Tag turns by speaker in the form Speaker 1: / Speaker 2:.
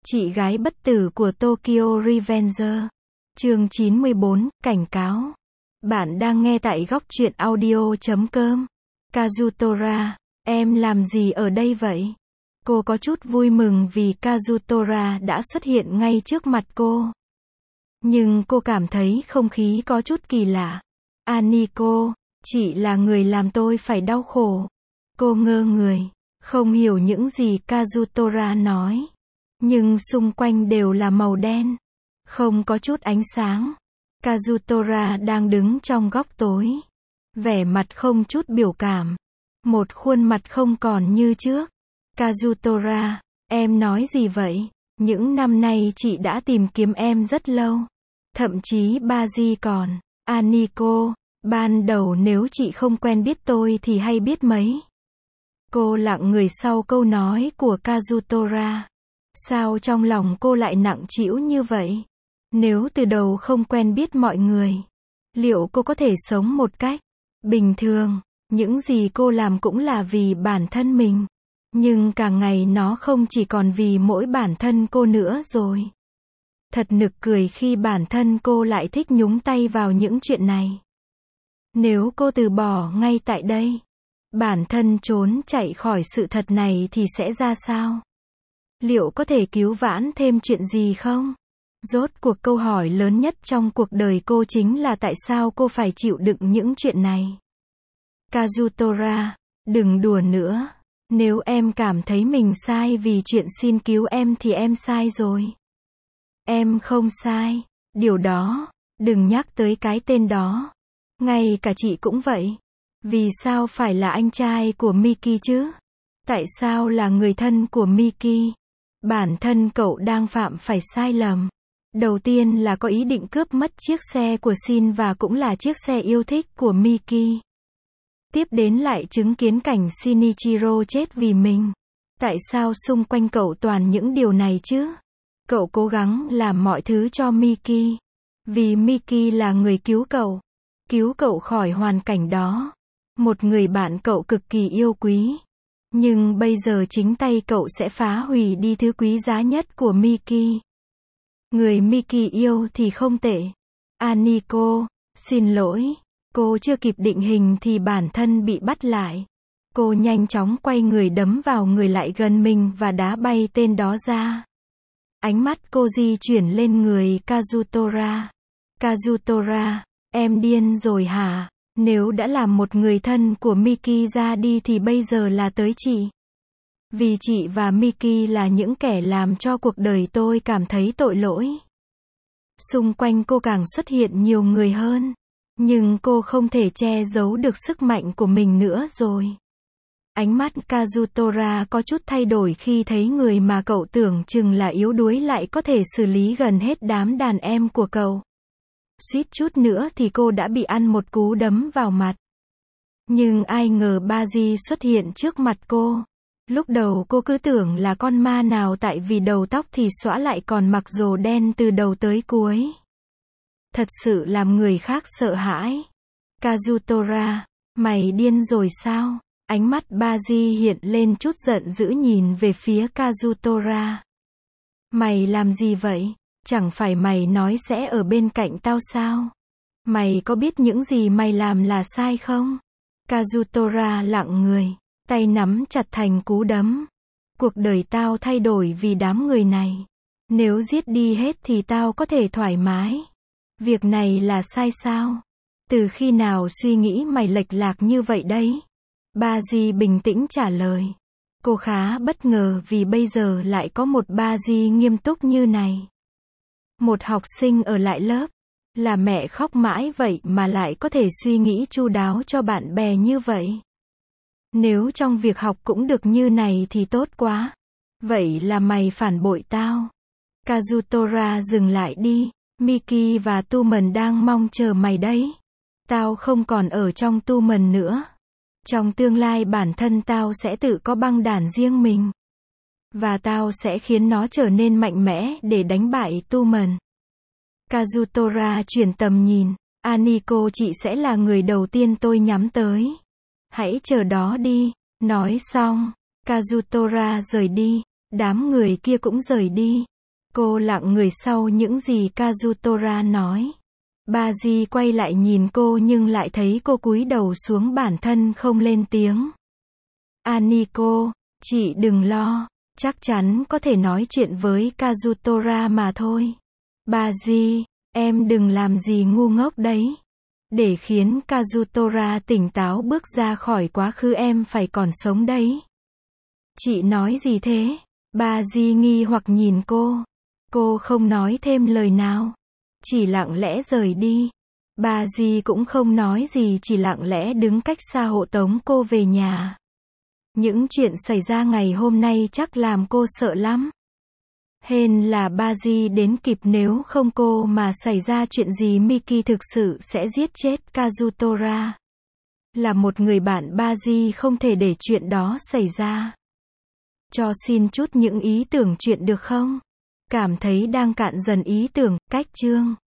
Speaker 1: Chị gái bất tử của Tokyo Revenger. Chương 94, cảnh cáo. Bạn đang nghe tại góc truyện audio.com. Kazutora, em làm gì ở đây vậy? Cô có chút vui mừng vì Kazutora đã xuất hiện ngay trước mặt cô. Nhưng cô cảm thấy không khí có chút kỳ lạ. Aniko, chị là người làm tôi phải đau khổ. Cô ngơ người, không hiểu những gì Kazutora nói. Nhưng xung quanh đều là màu đen, không có chút ánh sáng. Kazutora đang đứng trong góc tối, vẻ mặt không chút biểu cảm, một khuôn mặt không còn như trước. Kazutora, em nói gì vậy? Những năm nay chị đã tìm kiếm em rất lâu. Thậm chí Baji còn. Aniko, ban đầu nếu chị không quen biết tôi thì hay biết mấy. Cô lặng người sau câu nói của Kazutora. Sao trong lòng cô lại nặng trĩu như vậy? Nếu từ đầu không quen biết mọi người, liệu cô có thể sống một cách bình thường? Những gì cô làm cũng là vì bản thân mình. Nhưng càng ngày nó không chỉ còn vì mỗi bản thân cô nữa rồi. Thật nực cười khi bản thân cô lại thích nhúng tay vào những chuyện này. Nếu cô từ bỏ ngay tại đây, bản thân trốn chạy khỏi sự thật này thì sẽ ra sao? Liệu có thể cứu vãn thêm chuyện gì không? Rốt cuộc câu hỏi lớn nhất trong cuộc đời cô chính là tại sao cô phải chịu đựng những chuyện này? Kazutora, đừng đùa nữa. Nếu em cảm thấy mình sai vì chuyện xin cứu em thì em sai rồi. Em không sai. Điều đó, đừng nhắc tới cái tên đó. Ngay cả chị cũng vậy. Vì sao phải là anh trai của Miki chứ? Tại sao là người thân của Miki? Bản thân cậu đang phạm phải sai lầm. Đầu tiên là có ý định cướp mất chiếc xe của Shin và cũng là chiếc xe yêu thích của Miki. Tiếp đến lại chứng kiến cảnh Shinichiro chết vì mình. Tại sao xung quanh cậu toàn những điều này chứ? Cậu cố gắng làm mọi thứ cho Miki. Vì Miki là người cứu cậu khỏi hoàn cảnh đó. Một người bạn cậu cực kỳ yêu quý. Nhưng bây giờ chính tay cậu sẽ phá hủy đi thứ quý giá nhất của Miki. Người Miki yêu thì không tệ. Aniko, xin lỗi. Cô chưa kịp định hình thì bản thân bị bắt lại. Cô nhanh chóng quay người đấm vào người lại gần mình và đá bay tên đó ra. Ánh mắt cô di chuyển lên người Kazutora. Kazutora, em điên rồi hả? Nếu đã làm một người thân của Miki ra đi thì bây giờ là tới chị. Vì chị và Miki là những kẻ làm cho cuộc đời tôi cảm thấy tội lỗi. Xung quanh cô càng xuất hiện nhiều người hơn. Nhưng cô không thể che giấu được sức mạnh của mình nữa rồi. Ánh mắt Kazutora có chút thay đổi khi thấy người mà cậu tưởng chừng là yếu đuối lại có thể xử lý gần hết đám đàn em của cậu. Suýt chút nữa thì cô đã bị ăn một cú đấm vào mặt. Nhưng ai ngờ Baji xuất hiện trước mặt cô. Lúc đầu cô cứ tưởng là con ma nào tại vì đầu tóc thì xõa lại còn mặc đồ đen từ đầu tới cuối. Thật sự làm người khác sợ hãi. Kazutora, mày điên rồi sao? Ánh mắt Baji hiện lên chút giận dữ nhìn về phía Kazutora. Mày làm gì vậy? Chẳng phải mày nói sẽ ở bên cạnh tao sao? Mày có biết những gì mày làm là sai không? Kazutora lặng người, tay nắm chặt thành cú đấm. Cuộc đời tao thay đổi vì đám người này. Nếu giết đi hết thì tao có thể thoải mái. Việc này là sai sao? Từ khi nào suy nghĩ mày lệch lạc như vậy đấy? Baji bình tĩnh trả lời. Cô khá bất ngờ vì bây giờ lại có một Baji nghiêm túc như này. Một học sinh ở lại lớp, là mẹ khóc mãi vậy mà lại có thể suy nghĩ chu đáo cho bạn bè như vậy. Nếu trong việc học cũng được như này thì tốt quá. Vậy là mày phản bội tao. Kazutora dừng lại đi. Miki và Tumen đang mong chờ mày đấy. Tao không còn ở trong Tumen nữa. Trong tương lai bản thân tao sẽ tự có băng đảng riêng mình. Và tao sẽ khiến nó trở nên mạnh mẽ để đánh bại Tumen. Kazutora chuyển tầm nhìn. Aniko, chị sẽ là người đầu tiên tôi nhắm tới. Hãy chờ đó đi. Nói xong, Kazutora rời đi. Đám người kia cũng rời đi. Cô lặng người sau những gì Kazutora nói. Baji quay lại nhìn cô nhưng lại thấy cô cúi đầu xuống bản thân không lên tiếng. Aniko, chị đừng lo, chắc chắn có thể nói chuyện với Kazutora mà thôi. Baji, em đừng làm gì ngu ngốc đấy. Để khiến Kazutora tỉnh táo bước ra khỏi quá khứ em phải còn sống đấy. Chị nói gì thế? Baji nghi hoặc nhìn cô. Cô không nói thêm lời nào. Chỉ lặng lẽ rời đi. Baji cũng không nói gì, chỉ lặng lẽ đứng cách xa hộ tống cô về nhà. Những chuyện xảy ra ngày hôm nay chắc làm cô sợ lắm. Hên là Baji đến kịp, nếu không cô mà xảy ra chuyện gì Miki thực sự sẽ giết chết Kazutora. Là một người bạn, Baji không thể để chuyện đó xảy ra. Cho xin chút những ý tưởng chuyện được không? Cảm thấy đang cạn dần ý tưởng, cách chương.